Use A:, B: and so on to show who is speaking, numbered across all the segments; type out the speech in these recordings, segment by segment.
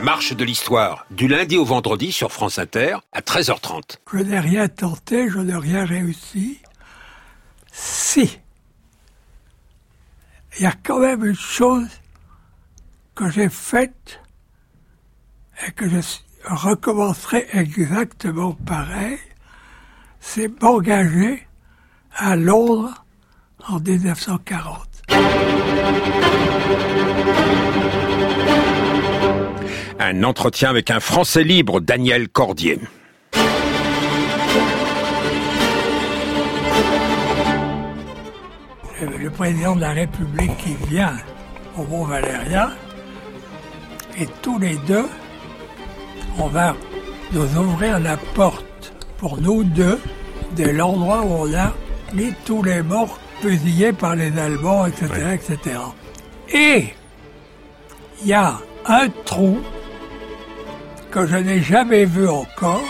A: marche de l'histoire, du lundi au vendredi sur France Inter, à 13h30.
B: Je n'ai rien tenté, je n'ai rien réussi. Si. Il y a quand même une chose que j'ai faite et que je recommencerai exactement pareil, c'est m'engager à Londres en 1940.
A: Un entretien avec un Français libre, Daniel Cordier.
B: Le président de la République qui vient au Mont-Valérien, et tous les deux, on va nous ouvrir la porte pour nous deux de l'endroit où on a mis tous les morts fusillés par les Allemands, etc., ouais. etc. Et il y a un trou que je n'ai jamais vu encore.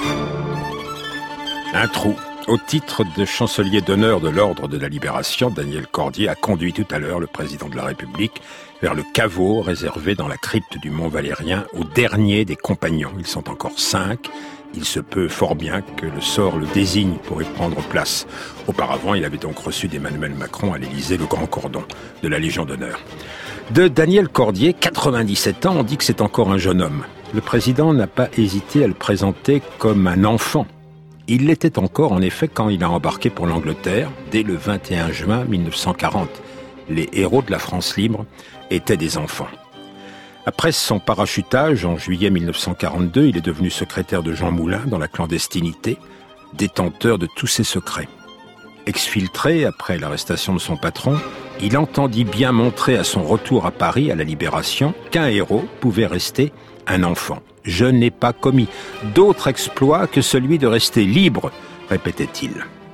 A: Un trou. Au titre de chancelier d'honneur de l'Ordre de la Libération, Daniel Cordier a conduit tout à l'heure le président de la République vers le caveau réservé dans la crypte du Mont-Valérien au dernier des compagnons. Ils sont encore 5. Il se peut fort bien que le sort le désigne pour y prendre place. Auparavant, il avait donc reçu d'Emmanuel Macron à l'Élysée le grand cordon de la Légion d'honneur. De Daniel Cordier, 97 ans, on dit que c'est encore un jeune homme. Le président n'a pas hésité à le présenter comme un enfant. Il l'était encore, en effet, quand il a embarqué pour l'Angleterre, dès le 21 juin 1940. Les héros de la France libre étaient des enfants. Après son parachutage en juillet 1942, il est devenu secrétaire de Jean Moulin dans la clandestinité, détenteur de tous ses secrets. Exfiltré après l'arrestation de son patron, il entendit bien montrer à son retour à Paris, à la Libération, qu'un héros pouvait rester un enfant. « Je n'ai pas commis d'autre exploit que celui de rester libre », répétait-il.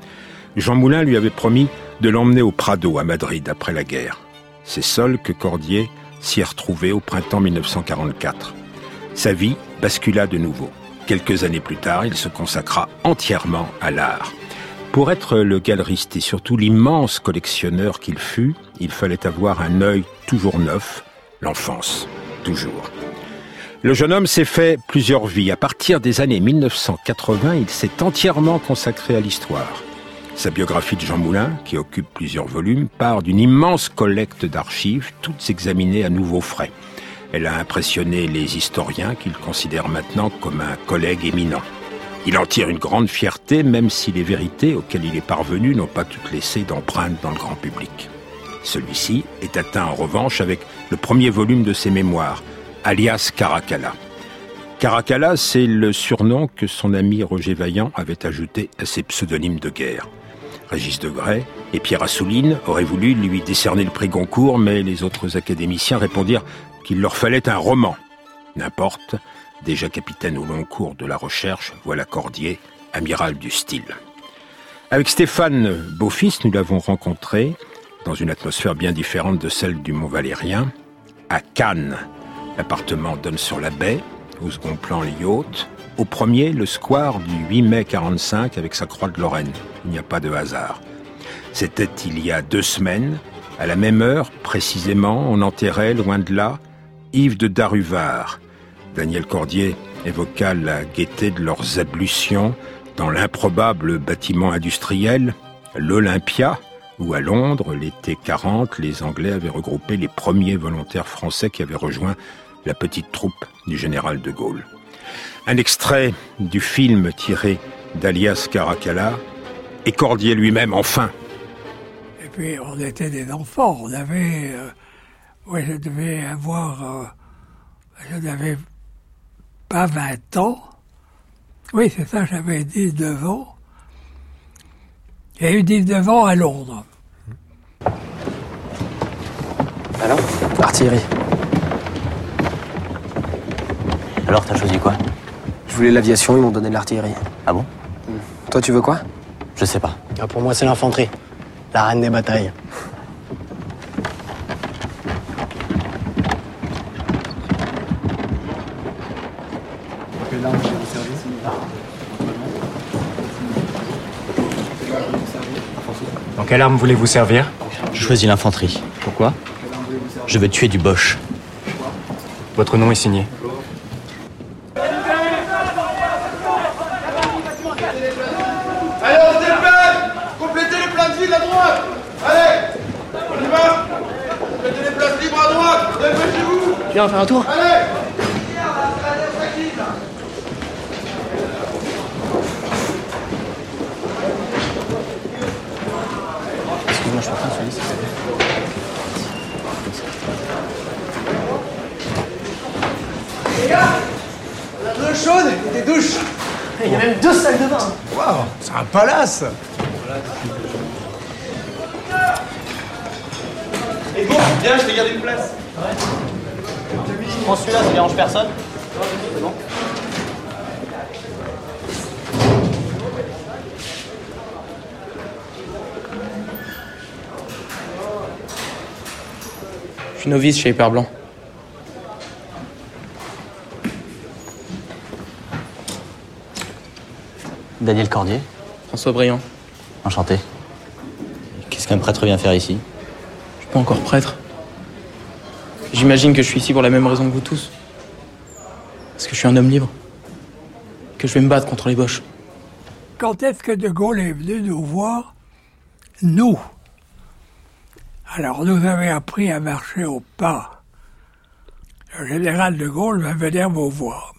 A: Jean Moulin lui avait promis de l'emmener au Prado, à Madrid, après la guerre. C'est seul que Cordier s'y est retrouvé au printemps 1944. Sa vie bascula de nouveau. Quelques années plus tard, il se consacra entièrement à l'art. Pour être le galeriste et surtout l'immense collectionneur qu'il fut, il fallait avoir un œil toujours neuf, l'enfance, toujours. Le jeune homme s'est fait plusieurs vies. À partir des années 1980, il s'est entièrement consacré à l'histoire. Sa biographie de Jean Moulin, qui occupe plusieurs volumes, part d'une immense collecte d'archives, toutes examinées à nouveau frais. Elle a impressionné les historiens qu'il considère maintenant comme un collègue éminent. Il en tire une grande fierté, même si les vérités auxquelles il est parvenu n'ont pas toutes laissé d'empreinte dans le grand public. Celui-ci est atteint en revanche avec le premier volume de ses mémoires, alias Caracalla. Caracalla, c'est le surnom que son ami Roger Vaillant avait ajouté à ses pseudonymes de guerre. Régis Degray et Pierre Assouline auraient voulu lui décerner le prix Goncourt, mais les autres académiciens répondirent qu'il leur fallait un roman. N'importe, déjà capitaine au long cours de la recherche, voilà Cordier, amiral du style. Avec Stéphane Beaufils, nous l'avons rencontré dans une atmosphère bien différente de celle du Mont-Valérien, à Cannes. L'appartement donne sur la baie, au second plan les yachts, au premier le square du 8 mai 45 avec sa croix de Lorraine. Il n'y a pas de hasard. C'était il y a 2 semaines, à la même heure, précisément, on enterrait, loin de là, Yves de Daruvard. Daniel Cordier évoqua la gaieté de leurs ablutions dans l'improbable bâtiment industriel, l'Olympia, où à Londres, l'été 40, les Anglais avaient regroupé les premiers volontaires français qui avaient rejoint la petite troupe du général de Gaulle. Un extrait du film tiré d'Alias Caracalla et Cordier lui-même, enfin.
B: Et puis, on était des enfants. On avait... je devais avoir... je n'avais pas 20 ans. Oui, c'est ça, j'avais 19 ans. J'ai eu 19 ans à Londres.
C: Alors, artillerie.
D: Alors, t'as choisi quoi?
C: Je voulais l'aviation, ils m'ont donné de l'artillerie.
D: Ah bon?
C: Toi, tu veux quoi?
D: Je sais pas.
E: Pour moi, c'est l'infanterie. La reine des batailles.
F: Dans quelle arme voulez-vous servir?
D: Je choisis l'infanterie. Pourquoi? Je veux tuer du Boche.
F: Votre nom est signé.
E: Viens, on va faire un tour. Excuse-moi, je suis en train de celui-ci.
G: Les gars, on a de l'eau chaude et des douches.
E: Il y a même 2 salles de bain.
G: Waouh, c'est un palace.
H: Et bon, viens, je t'ai gardé une place.
D: Je prends celui-là, ça dérange personne.
E: C'est bon. Je suis novice chez Hyper Blanc.
D: Daniel Cordier,
E: François Briand.
D: enchanté. Qu'est-ce qu'un prêtre vient faire ici?
E: Je suis pas encore prêtre. J'imagine que je suis ici pour la même raison que vous tous. Parce que je suis un homme libre. Que je vais me battre contre les Boches.
B: Quand est-ce que De Gaulle est venu nous voir? Nous. Alors, nous avait appris à marcher au pas. Le général De Gaulle va venir vous voir.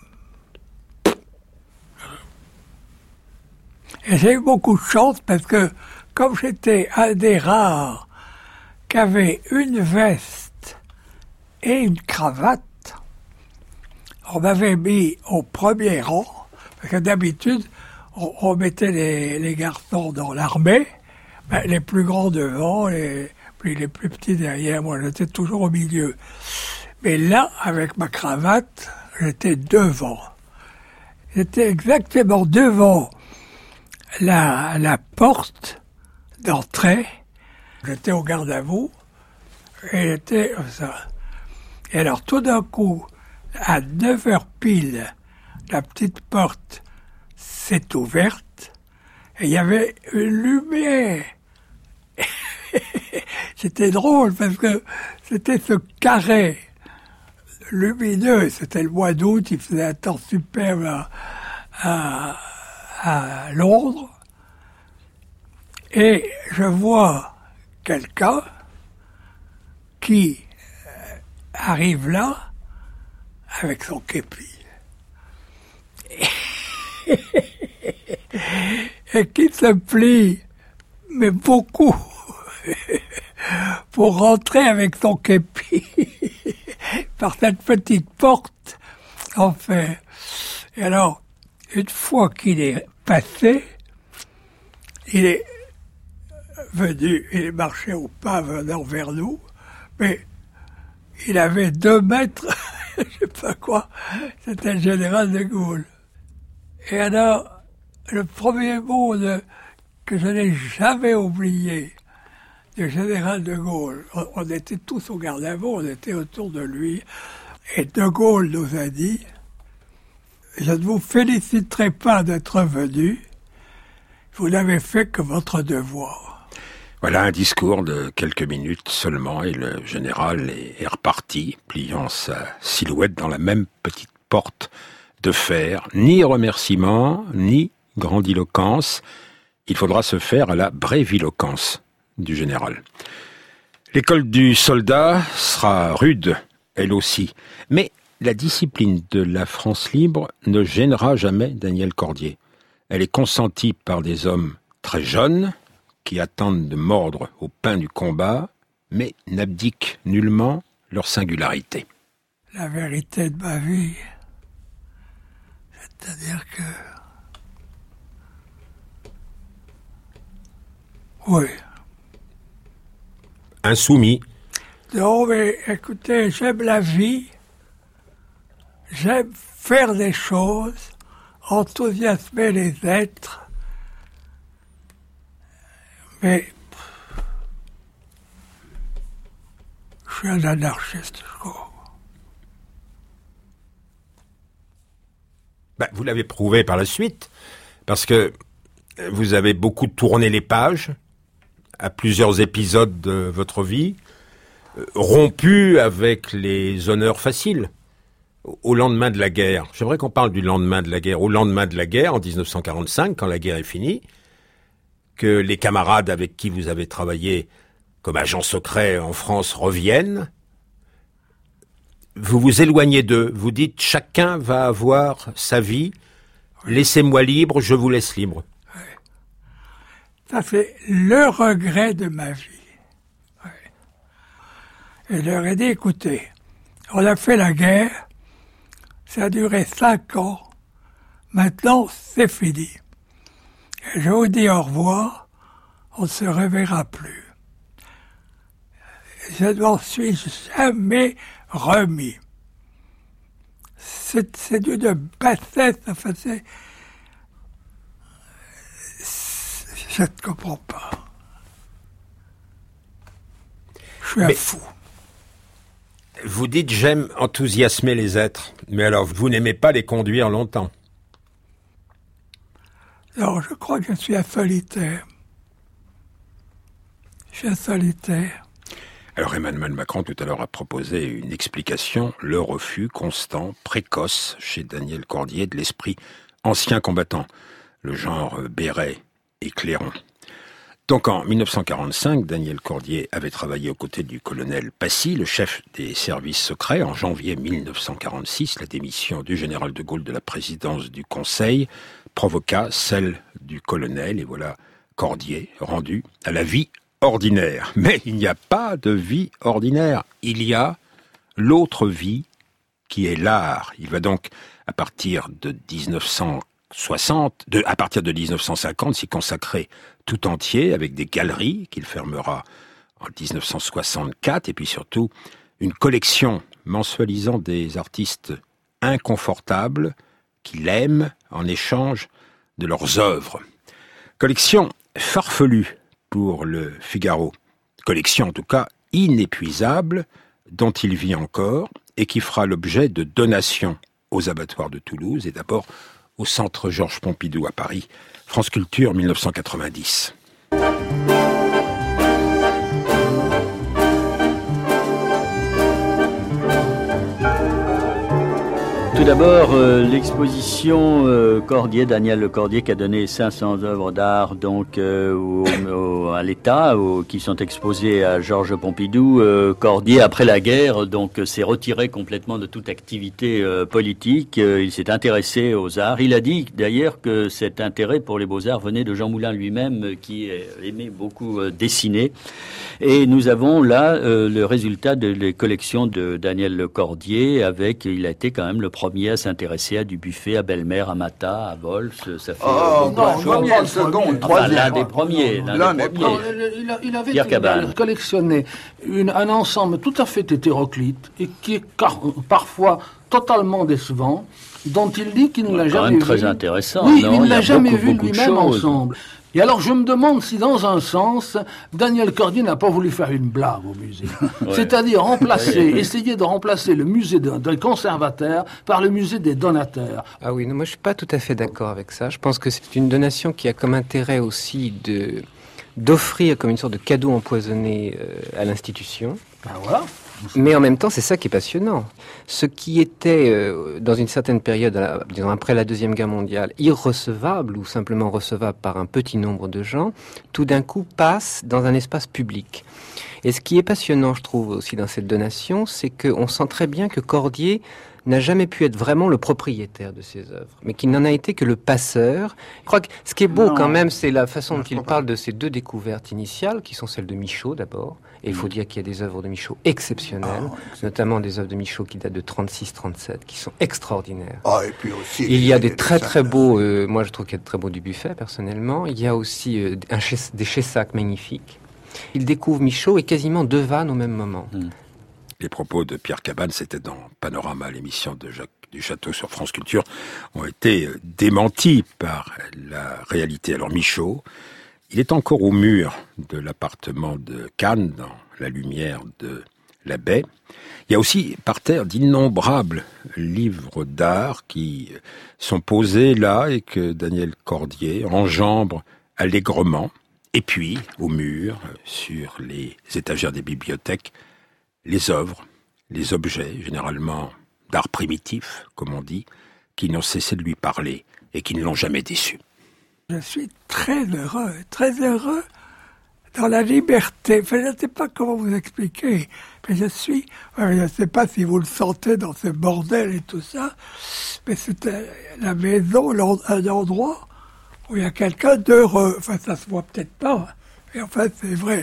B: Et j'ai eu beaucoup de chance parce que, comme j'étais un des rares qui avait une veste et une cravate, on m'avait mis au premier rang, parce que d'habitude, on mettait les garçons dans l'armée, ben, les plus grands devant, puis les plus petits derrière. Moi, j'étais toujours au milieu. Mais là, avec ma cravate, j'étais devant. J'étais exactement devant la porte d'entrée. J'étais au garde à vous, et j'étais comme ça. Et alors, tout d'un coup, à 9h pile, la petite porte s'est ouverte, et il y avait une lumière. C'était drôle, parce que c'était ce carré lumineux. C'était le mois d'août, il faisait un temps superbe à Londres, et je vois quelqu'un qui arrive là avec son képi et qui se plie, mais beaucoup, pour rentrer avec son képi par cette petite porte, en fait. Et alors, une fois qu'il est passé, il est venu, il est marché au pas venant vers nous, mais il avait 2 mètres, je sais pas quoi, c'était le général de Gaulle. Et alors, le premier mot que je n'ai jamais oublié du général de Gaulle, on était tous au garde à vous, on était autour de lui, et de Gaulle nous a dit: je ne vous féliciterai pas d'être venu, vous n'avez fait que votre devoir.
A: Voilà un discours de quelques minutes seulement, et le général est reparti, pliant sa silhouette dans la même petite porte de fer. Ni remerciement, ni grandiloquence. Il faudra se faire à la bréviloquence du général. L'école du soldat sera rude, elle aussi. Mais la discipline de la France libre ne gênera jamais Daniel Cordier. Elle est consentie par des hommes très jeunes, qui attendent de mordre au pain du combat, mais n'abdiquent nullement leur singularité.
B: La vérité de ma vie, c'est-à-dire que... Oui.
A: Insoumis.
B: Non, mais écoutez, j'aime la vie, j'aime faire des choses, enthousiasmer les êtres, mais je suis un anarchiste, je crois.
A: Vous l'avez prouvé par la suite, parce que vous avez beaucoup tourné les pages à plusieurs épisodes de votre vie, rompu avec les honneurs faciles. Au lendemain de la guerre, j'aimerais qu'on parle du lendemain de la guerre. Au lendemain de la guerre, en 1945, quand la guerre est finie, que les camarades avec qui vous avez travaillé comme agent secret en France reviennent, vous vous éloignez d'eux. Vous dites, chacun va avoir sa vie. Laissez-moi libre, je vous laisse libre.
B: Oui. Ça, c'est le regret de ma vie. Oui. Et je leur ai dit, écoutez, on a fait la guerre, ça a duré 5 ans, maintenant c'est fini. Et je vous dis au revoir, on ne se reverra plus. Je ne m'en suis jamais remis. C'est d'une bassesse, enfin je ne comprends pas. Je suis un fou.
A: Vous dites, j'aime enthousiasmer les êtres, mais alors vous n'aimez pas les conduire longtemps.
B: Non, je crois que je suis un solitaire. Je suis un solitaire.
A: Alors Emmanuel Macron tout à l'heure a proposé une explication, le refus constant, précoce chez Daniel Cordier de l'esprit ancien combattant, le genre béret et clairon. Donc en 1945, Daniel Cordier avait travaillé aux côtés du colonel Passy, le chef des services secrets. En janvier 1946, la démission du général de Gaulle de la présidence du Conseil provoqua celle du colonel, et voilà Cordier rendu à la vie ordinaire. Mais il n'y a pas de vie ordinaire. Il y a l'autre vie qui est l'art. Il va donc, à partir de 1950, s'y consacrer tout entier avec des galeries qu'il fermera en 1964 et puis surtout une collection mensualisant des artistes inconfortables qu'il aime en échange de leurs œuvres. Collection farfelue pour le Figaro. Collection en tout cas inépuisable dont il vit encore et qui fera l'objet de donations aux abattoirs de Toulouse et d'abord au Centre Georges Pompidou à Paris. France Culture 1990.
I: Tout d'abord, l'exposition Cordier, Daniel Cordier, qui a donné 500 œuvres d'art donc à l'État, qui sont exposées à Georges Pompidou. Cordier, après la guerre, donc s'est retiré complètement de toute activité politique. Il s'est intéressé aux arts. Il a dit d'ailleurs que cet intérêt pour les beaux-arts venait de Jean Moulin lui-même, qui aimait beaucoup dessiner. Et nous avons là le résultat de les collections de Daniel Cordier, il a été quand même le premier à s'intéresser à Dubuffet, à Belle-Mère, à Mata, à Vols. Ça fait
J: première, seconde, troisième.
I: L'un des premiers.
J: Il avait collectionné un ensemble tout à fait hétéroclite et qui est parfois totalement décevant, dont il dit qu'il ne l'a jamais vu.
I: Très intéressant.
J: Oui, il ne l'a jamais vu lui-même ensemble. Et alors je me demande si dans un sens, Daniel Cordier n'a pas voulu faire une blague au musée. Ouais. C'est-à-dire essayer de remplacer le musée des conservateurs par le musée des donateurs.
C: Ah oui, non, moi je suis pas tout à fait d'accord avec ça. Je pense que c'est une donation qui a comme intérêt aussi d'offrir comme une sorte de cadeau empoisonné à l'institution.
J: Ben voilà.
C: Mais en même temps, c'est ça qui est passionnant. Ce qui était, dans une certaine période, disons après la Deuxième Guerre mondiale, irrecevable ou simplement recevable par un petit nombre de gens, tout d'un coup passe dans un espace public. Et ce qui est passionnant, je trouve, aussi dans cette donation, c'est qu'on sent très bien que Cordier n'a jamais pu être vraiment le propriétaire de ses œuvres, mais qu'il n'en a été que le passeur. Je crois que ce qui est beau quand même, c'est la façon dont il parle de ces deux découvertes initiales, qui sont celles de Michaud d'abord. Et il faut dire qu'il y a des œuvres de Michaud exceptionnelles, notamment des œuvres de Michaud qui datent de 36-37, qui sont extraordinaires.
J: Et puis aussi,
C: il y a des très très beaux, moi je trouve qu'il y a de très beaux Dubuffet personnellement. Il y a aussi des Chessac magnifiques. Il découvre Michaud et quasiment deux Vannes au même moment.
A: Les propos de Pierre Cabane, c'était dans Panorama, l'émission de Jacques Duchâteau sur France Culture, ont été démentis par la réalité. Alors Michaud, il est encore au mur de l'appartement de Cannes, dans la lumière de la baie. Il y a aussi par terre d'innombrables livres d'art qui sont posés là et que Daniel Cordier enjambe allègrement. Et puis, au mur, sur les étagères des bibliothèques, les œuvres, les objets, généralement d'art primitif, comme on dit, qui n'ont cessé de lui parler et qui ne l'ont jamais déçu.
B: Je suis très heureux dans la liberté. Enfin, je ne sais pas comment vous expliquer. Mais je ne sais pas si vous le sentez dans ce bordel et tout ça, mais c'était la maison, un endroit où il y a quelqu'un d'heureux. Enfin, ça se voit peut-être pas, mais en fait, c'est vrai.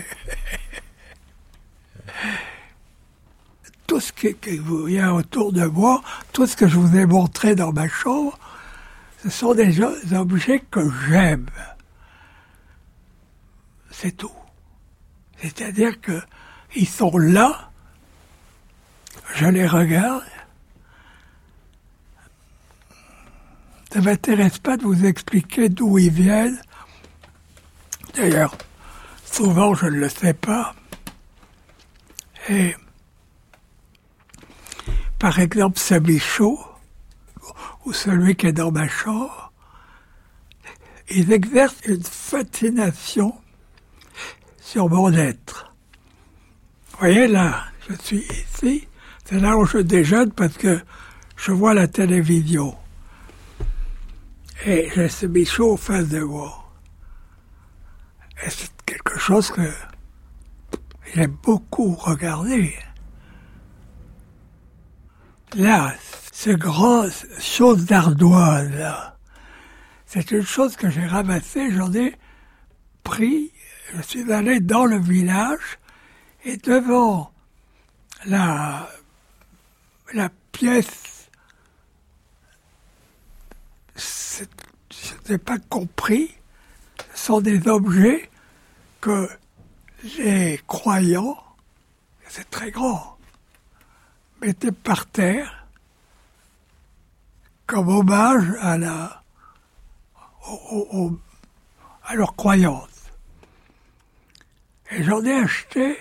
B: Tout ce qu'il y a autour de moi, tout ce que je vous ai montré dans ma chambre, ce sont des objets que j'aime. C'est tout. C'est-à-dire qu'ils sont là, je les regarde. Ça ne m'intéresse pas de vous expliquer d'où ils viennent. D'ailleurs, souvent je ne le sais pas. Et par exemple, ce bichot, ou celui qui est dans ma chambre, ils exercent une fascination sur mon être. Vous voyez, là, je suis ici, c'est là où je déjeune parce que je vois la télévision. Et j'ai ce bichot en face de moi. Et c'est quelque chose que j'aime beaucoup regarder. Là, ce grand chose d'ardoise, là, c'est une chose que j'ai ramassée, j'en ai pris, je suis allé dans le village, et devant la pièce, je n'ai pas compris, ce sont des objets que les croyants, c'est très grand, mettaient par terre comme hommage à leur croyance. Et j'en ai acheté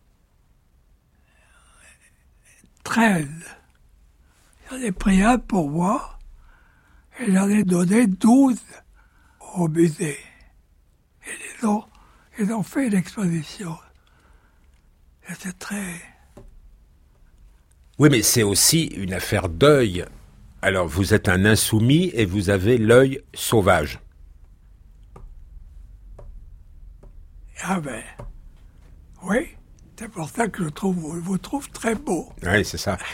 B: 13. J'en ai pris un pour moi et j'en ai donné 12 au musée. Et ils ont fait une exposition. C'était très...
A: Oui, mais c'est aussi une affaire d'œil. Alors, vous êtes un insoumis et vous avez l'œil sauvage.
B: Ah ben, oui, c'est pour ça que je vous trouve très beau.
A: Oui, c'est ça.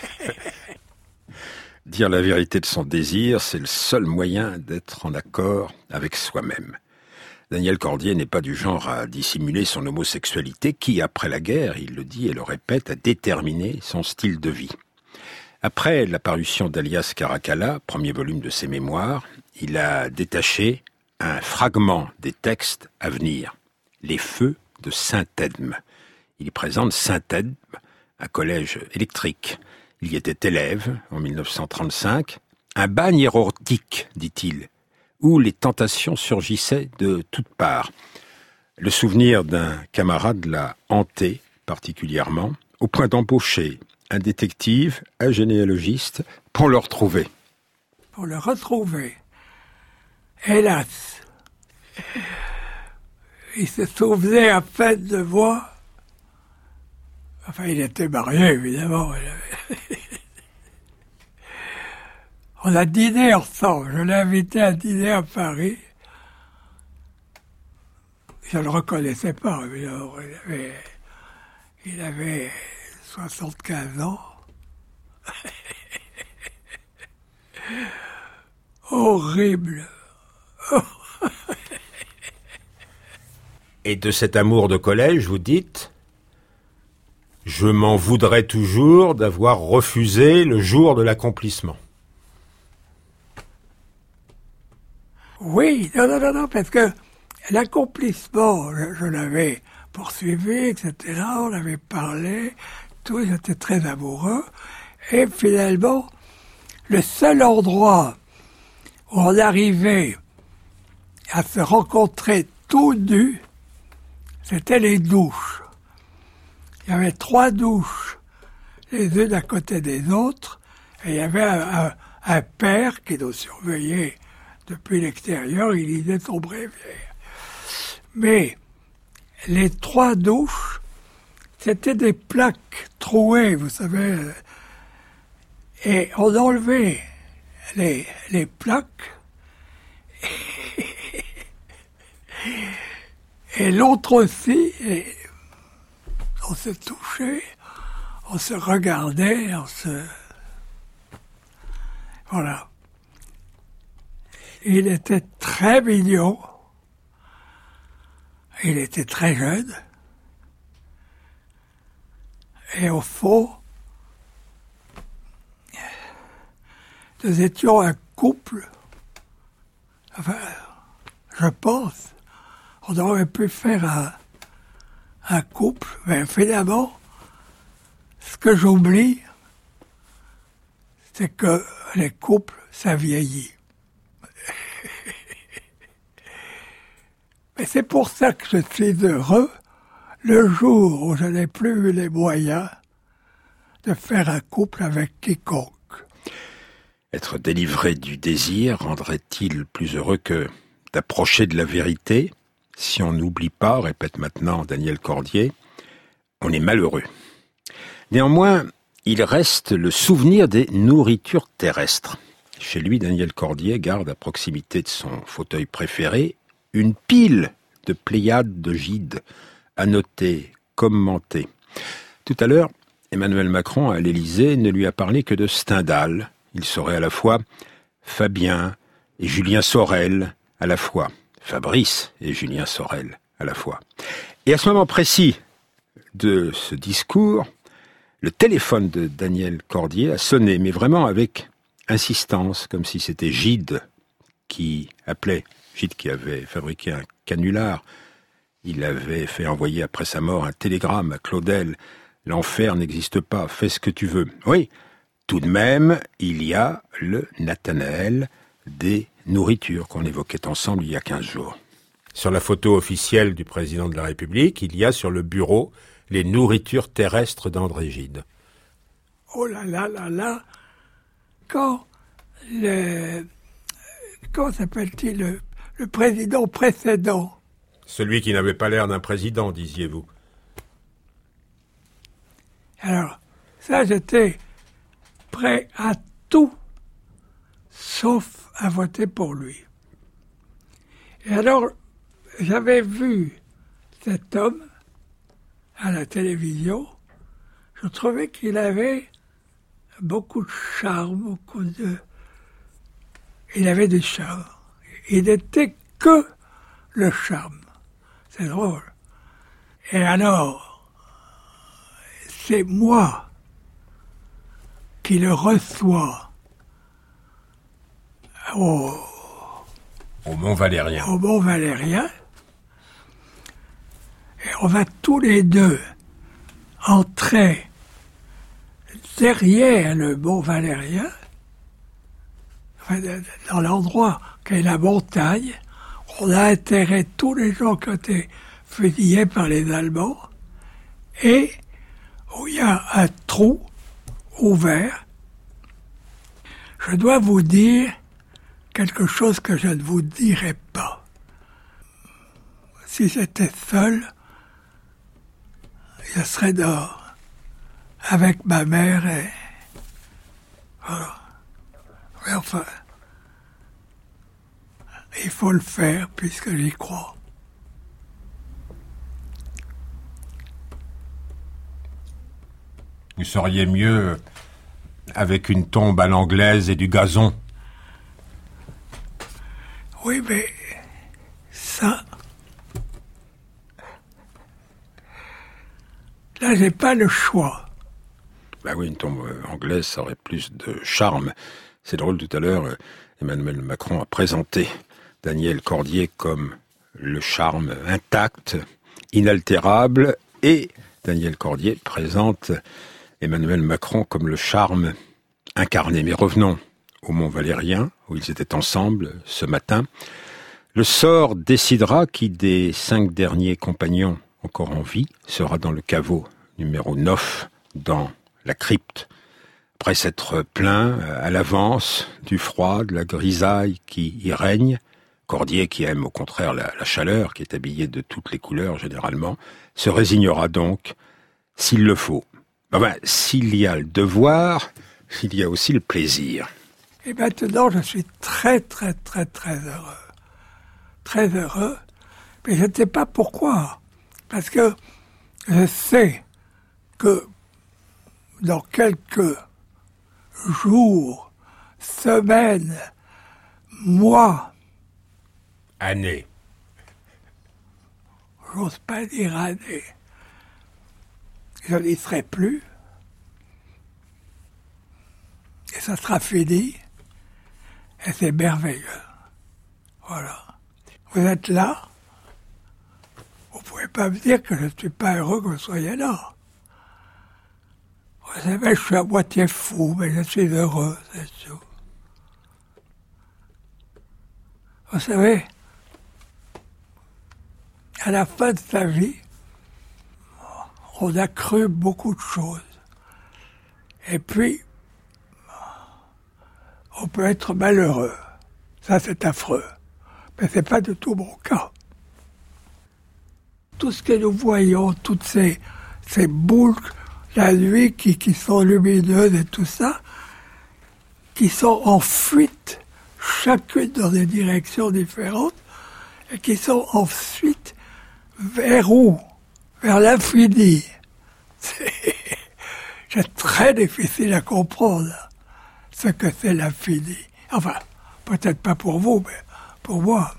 A: Dire la vérité de son désir, c'est le seul moyen d'être en accord avec soi-même. Daniel Cordier n'est pas du genre à dissimuler son homosexualité qui, après la guerre, il le dit et le répète, a déterminé son style de vie. Après la parution d'Alias Caracalla, premier volume de ses mémoires, il a détaché un fragment des textes à venir, Les Feux de Saint-Edme. Il y présente Saint-Edme, un collège électrique. Il y était élève en 1935, un bagne érotique, dit-il, où les tentations surgissaient de toutes parts. Le souvenir d'un camarade l'a hanté particulièrement, au point d'embaucher un détective, un généalogiste, pour le retrouver.
B: Pour le retrouver. Hélas, il se souvenait à peine de moi. Enfin, il était marié, évidemment. On a dîné ensemble. Je l'ai invité à dîner à Paris. Je ne le reconnaissais pas, évidemment. Il avait 75 ans. Horrible.
A: Et de cet amour de collège, vous dites « Je m'en voudrais toujours d'avoir refusé le jour de l'accomplissement ».
B: Oui, non, parce que l'accomplissement, je l'avais poursuivi, etc., on avait parlé, tout, j'étais très amoureux, et finalement, le seul endroit où on arrivait à se rencontrer tout nus, c'était les douches. Il y avait 3 douches, les unes à côté des autres, et il y avait un père qui nous surveillait depuis l'extérieur, il lisait son bréviaire. Mais les 3 douches, c'était des plaques trouées, vous savez, et on enlevait les plaques, et l'autre aussi, et on s'est touché, on se regardait, Voilà. Il était très mignon. Il était très jeune. Et au fond, nous étions un couple. Enfin, je pense, on aurait pu faire un couple, mais finalement, ce que j'oublie, c'est que les couples, ça vieillit. Mais c'est pour ça que je suis heureux le jour où je n'ai plus eu les moyens de faire un couple avec quiconque.
A: Être délivré du désir rendrait-il plus heureux que d'approcher de la vérité? Si on n'oublie pas, répète maintenant Daniel Cordier, on est malheureux. Néanmoins, il reste le souvenir des nourritures terrestres. Chez lui, Daniel Cordier garde à proximité de son fauteuil préféré une pile de pléiades de Gide, annotées, commentées. Tout à l'heure, Emmanuel Macron, à l'Élysée, ne lui a parlé que de Stendhal. Il serait à la fois Fabien et Julien Sorel, à la fois Fabrice et Julien Sorel, à la fois. Et à ce moment précis de ce discours, le téléphone de Daniel Cordier a sonné, mais vraiment avec insistance, comme si c'était Gide qui appelait. Gide qui avait fabriqué un canular. Il avait fait envoyer après sa mort un télégramme à Claudel. L'enfer n'existe pas, fais ce que tu veux. Oui, tout de même, il y a le Nathanaël des nourritures qu'on évoquait ensemble il y a 15 jours. Sur la photo officielle du président de la République, il y a sur le bureau les nourritures terrestres d'André Gide.
B: Oh là là là là, quand comment s'appelle-t-il le président précédent?
A: Celui qui n'avait pas l'air d'un président, disiez-vous.
B: Alors, ça, j'étais prêt à tout, sauf à voter pour lui. Et alors, j'avais vu cet homme à la télévision. Je trouvais qu'il avait beaucoup de charme, il avait du charme. Il n'était que le charme. C'est drôle. Et alors, c'est moi qui le reçois au
A: Mont-Valérien.
B: Au Mont-Valérien. Et on va tous les deux entrer derrière le Mont-Valérien, enfin, dans l'endroit qu'est la montagne. On a enterré tous les gens qui ont été fusillés par les Allemands, et où il y a un trou ouvert. Je dois vous dire quelque chose que je ne vous dirai pas. Si j'étais seul, je serais dehors avec ma mère et voilà. Mais enfin, il faut le faire puisque j'y crois.
A: Vous seriez mieux avec une tombe à l'anglaise et du gazon.
B: Oui, mais ça... Là, j'ai pas le choix.
A: Ben oui, une tombe anglaise, ça aurait plus de charme. C'est drôle, tout à l'heure, Emmanuel Macron a présenté Daniel Cordier comme le charme intact, inaltérable, et Daniel Cordier présente Emmanuel Macron comme le charme incarné. Mais revenons au Mont-Valérien, où ils étaient ensemble ce matin. Le sort décidera qui des 5 derniers compagnons encore en vie sera dans le caveau numéro 9, dans la crypte. Après s'être plaint à l'avance du froid, de la grisaille qui y règne, Cordier, qui aime au contraire la chaleur, qui est habillé de toutes les couleurs généralement, se résignera donc, s'il le faut. S'il y a le devoir, il y a aussi le plaisir.
B: Et maintenant, je suis très, très, très, très heureux. Très heureux, mais je ne sais pas pourquoi. Parce que je sais que dans quelques jours, semaines, mois,
A: années,
B: j'ose pas dire années, je n'y serai plus, et ça sera fini, et c'est merveilleux. Voilà. Vous êtes là, vous ne pouvez pas me dire que je ne suis pas heureux que vous soyez là. Vous savez, je suis à moitié fou, mais je suis heureux, c'est tout. Vous savez, à la fin de sa vie, on a cru beaucoup de choses. Et puis, on peut être malheureux. Ça, c'est affreux. Mais c'est pas du tout mon cas. Tout ce que nous voyons, toutes ces boules la nuit qui sont lumineuses et tout ça, qui sont en fuite, chacune dans des directions différentes, et qui sont en fuite vers où? Vers l'infini. C'est très difficile à comprendre ce que c'est l'infini. Enfin, peut-être pas pour vous, mais pour moi.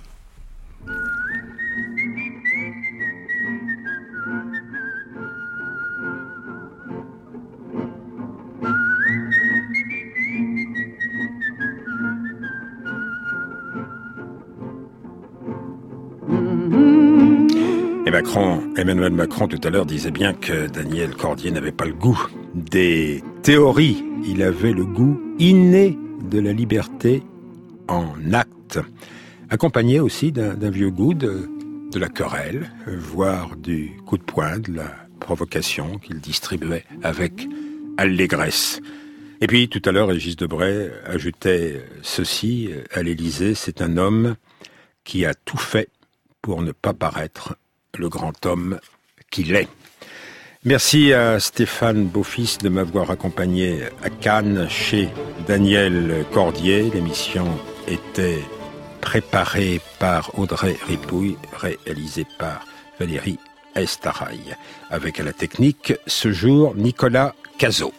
A: Emmanuel Macron tout à l'heure disait bien que Daniel Cordier n'avait pas le goût des théories. Il avait le goût inné de la liberté en acte, accompagné aussi d'un vieux goût de la querelle, voire du coup de poing, de la provocation qu'il distribuait avec allégresse. Et puis tout à l'heure, Régis Debray ajoutait ceci à l'Élysée: c'est un homme qui a tout fait pour ne pas paraître le grand homme qu'il est. Merci à Stéphane Beaufils de m'avoir accompagné à Cannes chez Daniel Cordier. L'émission était préparée par Audrey Ripouille, réalisée par Valérie Estaraï. Avec à la technique, ce jour, Nicolas Cazot.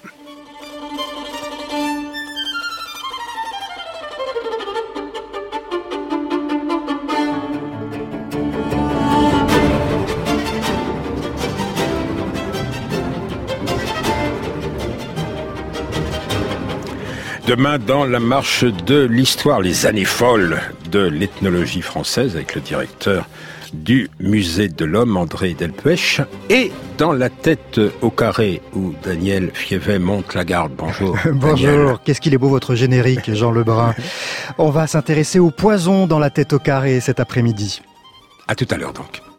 A: Demain, dans la marche de l'histoire, les années folles de l'ethnologie française, avec le directeur du Musée de l'Homme, André Delpech, et dans la tête au carré, où Daniel Fievet monte la garde. Bonjour.
K: Bonjour, qu'est-ce qu'il est beau votre générique, Jean Lebrun. On va s'intéresser au poison dans la tête au carré cet après-midi.
A: À tout à l'heure donc.